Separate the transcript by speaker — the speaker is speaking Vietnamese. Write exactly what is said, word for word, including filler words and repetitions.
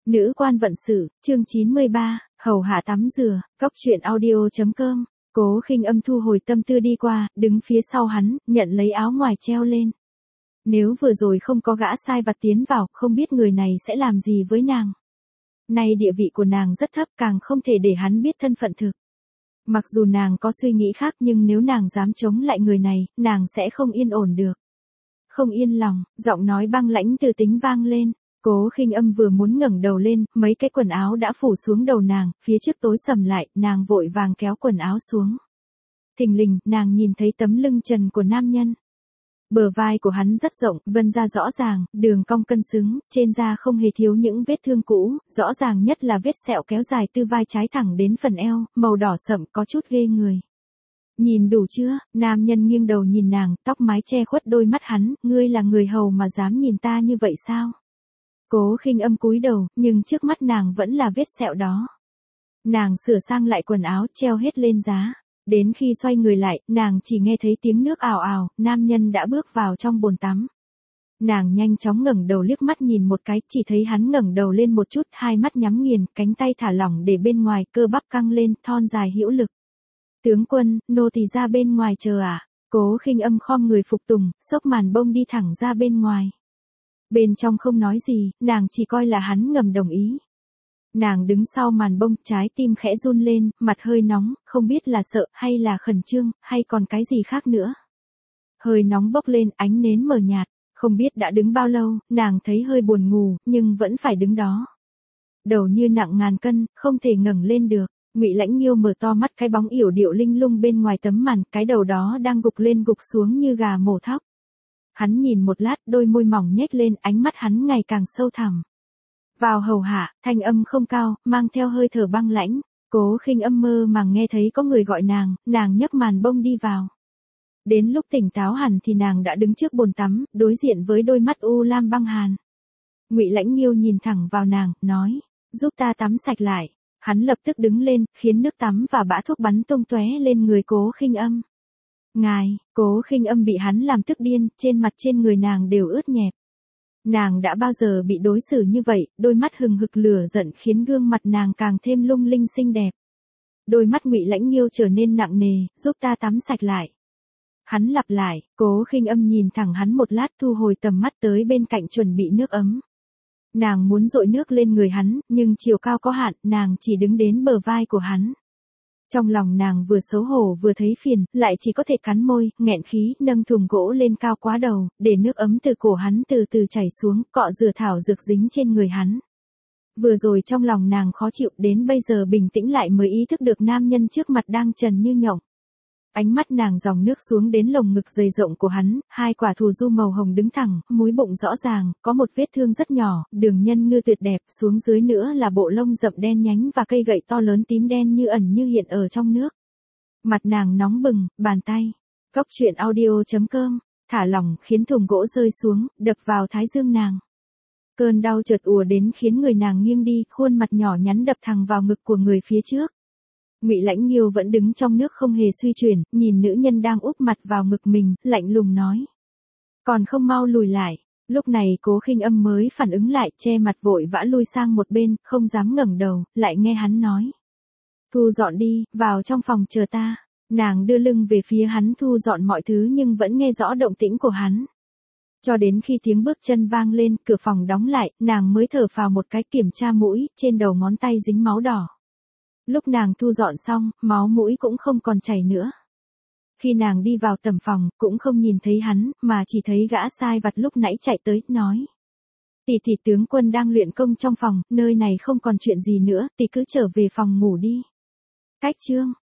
Speaker 1: Nữ quan vận sự, chương chín mươi ba, hầu hạ tắm rửa, cóc truyện audio chấm com. Cố Khinh Âm thu hồi tâm tư đi qua, đứng phía sau hắn, nhận lấy áo ngoài treo lên. Nếu vừa rồi không có gã sai vặt tiến vào, không biết người này sẽ làm gì với nàng. Nay địa vị của nàng rất thấp, càng không thể để hắn biết thân phận thực. Mặc dù nàng có suy nghĩ khác nhưng nếu nàng dám chống lại người này, nàng sẽ không yên ổn được. Không yên lòng, giọng nói băng lãnh từ tính vang lên. Cố Khinh Âm vừa muốn ngẩng đầu lên, mấy cái quần áo đã phủ xuống đầu nàng, phía trước tối sầm lại, nàng vội vàng kéo quần áo xuống. Thình lình, nàng nhìn thấy tấm lưng trần của nam nhân. Bờ vai của hắn rất rộng, vân ra rõ ràng, đường cong cân xứng, trên da không hề thiếu những vết thương cũ, rõ ràng nhất là vết sẹo kéo dài từ vai trái thẳng đến phần eo, màu đỏ sậm có chút ghê người. Nhìn đủ chưa? Nam nhân nghiêng đầu nhìn nàng, tóc mái che khuất đôi mắt hắn, ngươi là người hầu mà dám nhìn ta như vậy sao? Cố Khinh Âm cúi đầu, nhưng trước mắt nàng vẫn là vết sẹo đó. Nàng sửa sang lại quần áo, treo hết lên giá. Đến khi xoay người lại, nàng chỉ nghe thấy tiếng nước ào ào, nam nhân đã bước vào trong bồn tắm. Nàng nhanh chóng ngẩng đầu liếc mắt nhìn một cái, chỉ thấy hắn ngẩng đầu lên một chút, hai mắt nhắm nghiền, cánh tay thả lỏng để bên ngoài, cơ bắp căng lên, thon dài hữu lực. Tướng quân, nô tỳ ra bên ngoài chờ à? Cố Khinh Âm khom người phục tùng, xốc màn bông đi thẳng ra bên ngoài. Bên trong không nói gì, nàng chỉ coi là hắn ngầm đồng ý. Nàng đứng sau màn bông, trái tim khẽ run lên, mặt hơi nóng, không biết là sợ, hay là khẩn trương, hay còn cái gì khác nữa. Hơi nóng bốc lên, ánh nến mờ nhạt, không biết đã đứng bao lâu, nàng thấy hơi buồn ngủ, nhưng vẫn phải đứng đó. Đầu như nặng ngàn cân, không thể ngẩng lên được. Ngụy Lãnh Nghiêu mở to mắt, cái bóng yểu điệu linh lung bên ngoài tấm màn, cái đầu đó đang gục lên gục xuống như gà mổ thóc. Hắn nhìn một lát, đôi môi mỏng nhếch lên, ánh mắt hắn ngày càng sâu thẳm. Vào hầu hạ, thanh âm không cao, mang theo hơi thở băng lãnh. Cố Khinh Âm mơ màng nghe thấy có người gọi nàng, nàng nhấc màn bông đi vào. Đến lúc tỉnh táo hẳn thì nàng đã đứng trước bồn tắm, đối diện với đôi mắt u lam băng hàn. Ngụy Lãnh Nghiêu nhìn thẳng vào nàng, nói, giúp ta tắm sạch lại. Hắn lập tức đứng lên, khiến nước tắm và bã thuốc bắn tung tóe lên người Cố Khinh Âm. Ngài, Cố Khinh Âm bị hắn làm tức điên, trên mặt trên người nàng đều ướt nhẹp. Nàng đã bao giờ bị đối xử như vậy, đôi mắt hừng hực lửa giận khiến gương mặt nàng càng thêm lung linh xinh đẹp. Đôi mắt Ngụy Lãnh Nghiêu trở nên nặng nề, giúp ta tắm sạch lại. Hắn lặp lại, Cố Khinh Âm nhìn thẳng hắn một lát, thu hồi tầm mắt tới bên cạnh chuẩn bị nước ấm. Nàng muốn dội nước lên người hắn, nhưng chiều cao có hạn, nàng chỉ đứng đến bờ vai của hắn. Trong lòng nàng vừa xấu hổ vừa thấy phiền, lại chỉ có thể cắn môi, nghẹn khí, nâng thùng gỗ lên cao quá đầu, để nước ấm từ cổ hắn từ từ chảy xuống, cọ rửa thảo dược dính trên người hắn. Vừa rồi trong lòng nàng khó chịu, đến bây giờ bình tĩnh lại mới ý thức được nam nhân trước mặt đang trần như nhộng. Ánh mắt nàng dòng nước xuống đến lồng ngực dày rộng của hắn, hai quả thù du màu hồng đứng thẳng, múi bụng rõ ràng, có một vết thương rất nhỏ, đường nhân ngư tuyệt đẹp, xuống dưới nữa là bộ lông rậm đen nhánh và cây gậy to lớn tím đen như ẩn như hiện ở trong nước. Mặt nàng nóng bừng, bàn tay. Cóc truyện audio chấm com, thả lỏng khiến thùng gỗ rơi xuống, đập vào thái dương nàng. Cơn đau chợt ùa đến khiến người nàng nghiêng đi, khuôn mặt nhỏ nhắn đập thẳng vào ngực của người phía trước. Ngụy Lãnh Nghiêu vẫn đứng trong nước không hề suy chuyển, nhìn nữ nhân đang úp mặt vào ngực mình, lạnh lùng nói. Còn không mau lùi lại. Lúc này Cố Khinh Âm mới phản ứng lại, che mặt vội vã lui sang một bên, không dám ngẩng đầu, lại nghe hắn nói. Thu dọn đi, vào trong phòng chờ ta. Nàng đưa lưng về phía hắn thu dọn mọi thứ nhưng vẫn nghe rõ động tĩnh của hắn. Cho đến khi tiếng bước chân vang lên, cửa phòng đóng lại, nàng mới thở phào một cái, kiểm tra mũi, trên đầu ngón tay dính máu đỏ. Lúc nàng thu dọn xong, máu mũi cũng không còn chảy nữa. Khi nàng đi vào tầm phòng, cũng không nhìn thấy hắn, mà chỉ thấy gã sai vặt lúc nãy chạy tới, nói. Tỷ tỷ tướng quân đang luyện công trong phòng, nơi này không còn chuyện gì nữa, tỷ cứ trở về phòng ngủ đi. Cách chương.